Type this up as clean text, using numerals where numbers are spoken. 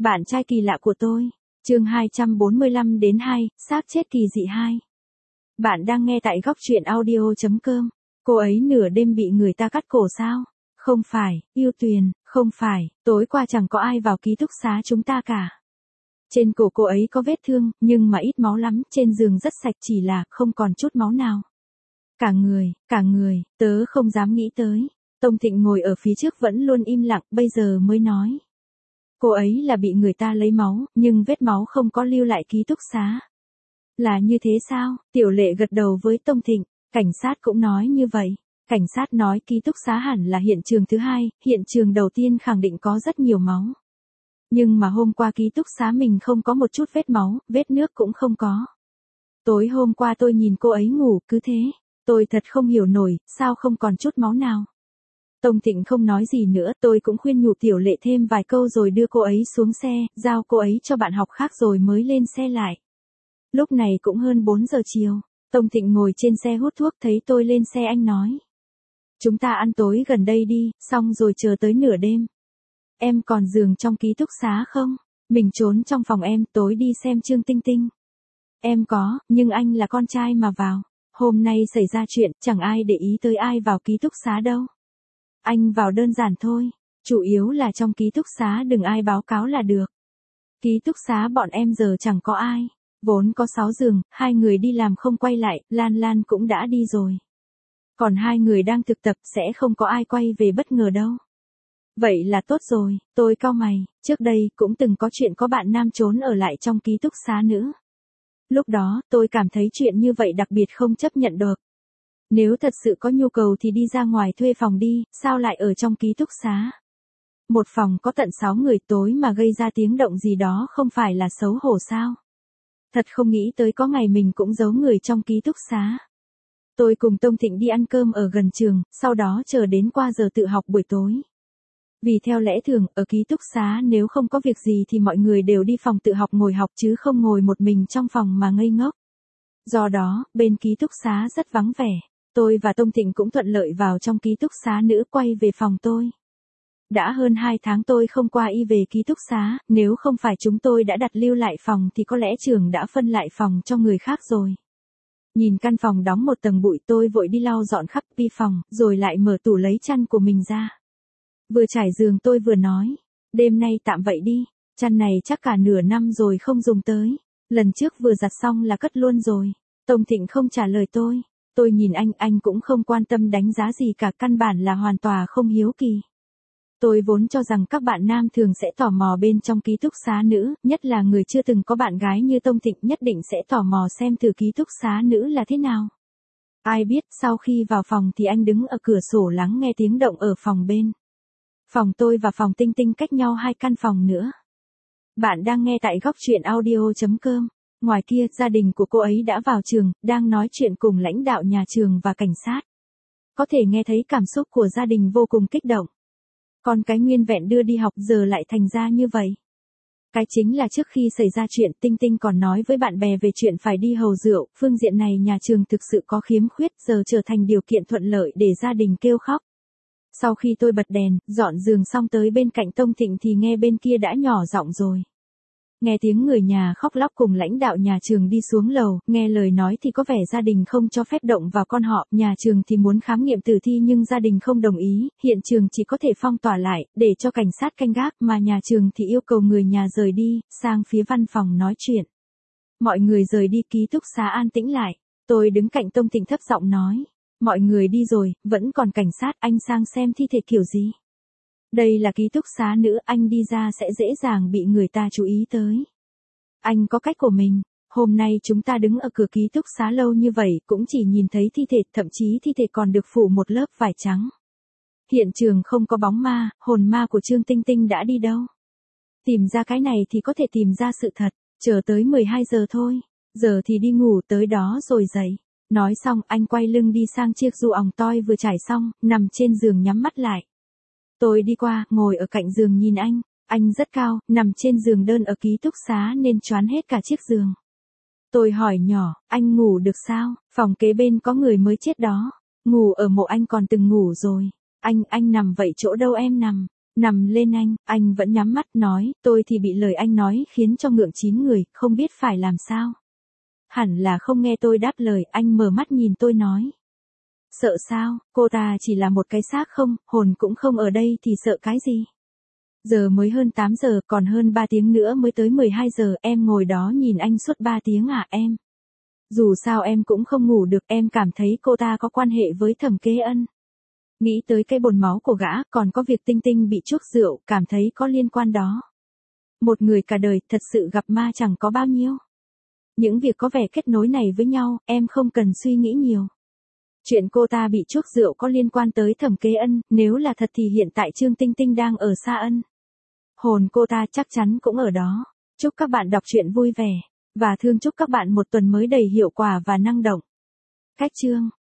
Bạn trai kỳ lạ của tôi. Chương 245 đến 2, xác chết kỳ dị 2. Bạn đang nghe tại góc truyện audio.com. Cô ấy nửa đêm bị người ta cắt cổ sao? Không phải, Yêu Tuyền, không phải, tối qua chẳng có ai vào ký túc xá chúng ta cả. Trên cổ cô ấy có vết thương, nhưng mà ít máu lắm, trên giường rất sạch chỉ là không còn chút máu nào. Cả người, tớ không dám nghĩ tới. Tông Thịnh ngồi ở phía trước vẫn luôn im lặng, bây giờ mới nói. Cô ấy là bị người ta lấy máu, nhưng vết máu không có lưu lại ký túc xá. Là như thế sao? Tiểu Lệ gật đầu với Tông Thịnh, cảnh sát cũng nói như vậy. Cảnh sát nói ký túc xá hẳn là hiện trường thứ hai, hiện trường đầu tiên khẳng định có rất nhiều máu. Nhưng mà hôm qua ký túc xá mình không có một chút vết máu, vết nước cũng không có. Tối hôm qua tôi nhìn cô ấy ngủ, cứ thế. Tôi thật không hiểu nổi, sao không còn chút máu nào. Tông Thịnh không nói gì nữa, tôi cũng khuyên nhủ Tiểu Lệ thêm vài câu rồi đưa cô ấy xuống xe, giao cô ấy cho bạn học khác rồi mới lên xe lại. Lúc này cũng hơn 4 giờ chiều, Tông Thịnh ngồi trên xe hút thuốc thấy tôi lên xe anh nói. Chúng ta ăn tối gần đây đi, xong rồi chờ tới nửa đêm. Em còn giường trong ký túc xá không? Mình trốn trong phòng em, tối đi xem Trương Tinh Tinh. Em có, nhưng anh là con trai mà vào. Hôm nay xảy ra chuyện, chẳng ai để ý tới ai vào ký túc xá đâu. Anh vào đơn giản thôi, chủ yếu là trong ký túc xá đừng ai báo cáo là được. Ký túc xá bọn em giờ chẳng có ai, vốn có 6 giường, 2 người đi làm không quay lại, Lan Lan cũng đã đi rồi. Còn 2 người đang thực tập sẽ không có ai quay về bất ngờ đâu. Vậy là tốt rồi, tôi cau mày, trước đây cũng từng có chuyện có bạn nam trốn ở lại trong ký túc xá nữa. Lúc đó, tôi cảm thấy chuyện như vậy đặc biệt không chấp nhận được. Nếu thật sự có nhu cầu thì đi ra ngoài thuê phòng đi, sao lại ở trong ký túc xá? Một phòng có tận 6 người tối mà gây ra tiếng động gì đó không phải là xấu hổ sao? Thật không nghĩ tới có ngày mình cũng giấu người trong ký túc xá. Tôi cùng Tông Thịnh đi ăn cơm ở gần trường, sau đó chờ đến qua giờ tự học buổi tối. Vì theo lẽ thường, ở ký túc xá nếu không có việc gì thì mọi người đều đi phòng tự học ngồi học chứ không ngồi một mình trong phòng mà ngây ngốc. Do đó, bên ký túc xá rất vắng vẻ. Tôi và Tông Thịnh cũng thuận lợi vào trong ký túc xá nữ quay về phòng tôi. Đã hơn 2 tháng tôi không qua y về ký túc xá, nếu không phải chúng tôi đã đặt lưu lại phòng thì có lẽ trường đã phân lại phòng cho người khác rồi. Nhìn căn phòng đóng một tầng bụi tôi vội đi lau dọn khắp pi phòng, rồi lại mở tủ lấy chăn của mình ra. Vừa trải giường tôi vừa nói, đêm nay tạm vậy đi, chăn này chắc cả nửa năm rồi không dùng tới, lần trước vừa giặt xong là cất luôn rồi. Tông Thịnh không trả lời tôi nhìn anh cũng không quan tâm đánh giá gì cả, căn bản là hoàn toàn không hiếu kỳ. Tôi vốn cho rằng các bạn nam thường sẽ tò mò bên trong ký túc xá nữ, nhất là người chưa từng có bạn gái như Tông Thịnh nhất định sẽ tò mò xem thử ký túc xá nữ là thế nào. Ai biết sau khi vào phòng thì anh đứng ở cửa sổ lắng nghe tiếng động ở phòng bên. Phòng tôi và phòng Tinh Tinh cách nhau 2 căn phòng nữa. Bạn đang nghe tại góc truyện audio.com. Ngoài kia, gia đình của cô ấy đã vào trường, đang nói chuyện cùng lãnh đạo nhà trường và cảnh sát. Có thể nghe thấy cảm xúc của gia đình vô cùng kích động. Con cái nguyên vẹn đưa đi học giờ lại thành ra như vậy. Cái chính là trước khi xảy ra chuyện Tinh Tinh còn nói với bạn bè về chuyện phải đi hầu rượu, phương diện này nhà trường thực sự có khiếm khuyết giờ trở thành điều kiện thuận lợi để gia đình kêu khóc. Sau khi tôi bật đèn, dọn giường xong tới bên cạnh Tông Thịnh thì nghe bên kia đã nhỏ giọng rồi. Nghe tiếng người nhà khóc lóc cùng lãnh đạo nhà trường đi xuống lầu, nghe lời nói thì có vẻ gia đình không cho phép động vào con họ, nhà trường thì muốn khám nghiệm tử thi nhưng gia đình không đồng ý, hiện trường chỉ có thể phong tỏa lại, để cho cảnh sát canh gác mà nhà trường thì yêu cầu người nhà rời đi, sang phía văn phòng nói chuyện. Mọi người rời đi ký túc xá an tĩnh lại, tôi đứng cạnh Tông Thịnh thấp giọng nói, mọi người đi rồi, vẫn còn cảnh sát, anh sang xem thi thể kiểu gì. Đây là ký túc xá nữ, anh đi ra sẽ dễ dàng bị người ta chú ý tới. Anh có cách của mình, hôm nay chúng ta đứng ở cửa ký túc xá lâu như vậy cũng chỉ nhìn thấy thi thể, thậm chí thi thể còn được phủ một lớp vải trắng. Hiện trường không có bóng ma, hồn ma của Trương Tinh Tinh đã đi đâu. Tìm ra cái này thì có thể tìm ra sự thật, chờ tới 12 giờ thôi, giờ thì đi ngủ tới đó rồi dậy. Nói xong anh quay lưng đi sang chiếc dù òng toi vừa trải xong, nằm trên giường nhắm mắt lại. Tôi đi qua, ngồi ở cạnh giường nhìn anh rất cao, nằm trên giường đơn ở ký túc xá nên choán hết cả chiếc giường. Tôi hỏi nhỏ, anh ngủ được sao, phòng kế bên có người mới chết đó, ngủ ở mộ anh còn từng ngủ rồi, anh nằm vậy chỗ đâu em nằm, Nằm lên anh vẫn nhắm mắt nói, tôi thì bị lời anh nói khiến cho ngượng chín người, không biết phải làm sao. Hẳn là không nghe tôi đáp lời, anh mở mắt nhìn tôi nói. Sợ sao, cô ta chỉ là một cái xác không, hồn cũng không ở đây thì sợ cái gì. Giờ mới hơn 8 giờ, còn hơn 3 tiếng nữa mới tới 12 giờ, em ngồi đó nhìn anh suốt 3 tiếng à em? Dù sao em cũng không ngủ được, em cảm thấy cô ta có quan hệ với Thẩm Kế Ân. Nghĩ tới cái bồn máu của gã, còn có việc Tinh Tinh bị chuốc rượu, cảm thấy có liên quan đó. Một người cả đời, thật sự gặp ma chẳng có bao nhiêu. Những việc có vẻ kết nối này với nhau, em không cần suy nghĩ nhiều. Chuyện cô ta bị chuốc rượu có liên quan tới Thẩm Kế Ân, nếu là thật thì hiện tại Trương Tinh Tinh đang ở Sa Ân. Hồn cô ta chắc chắn cũng ở đó. Chúc các bạn đọc truyện vui vẻ, và chúc các bạn một tuần mới đầy hiệu quả và năng động. Cách chương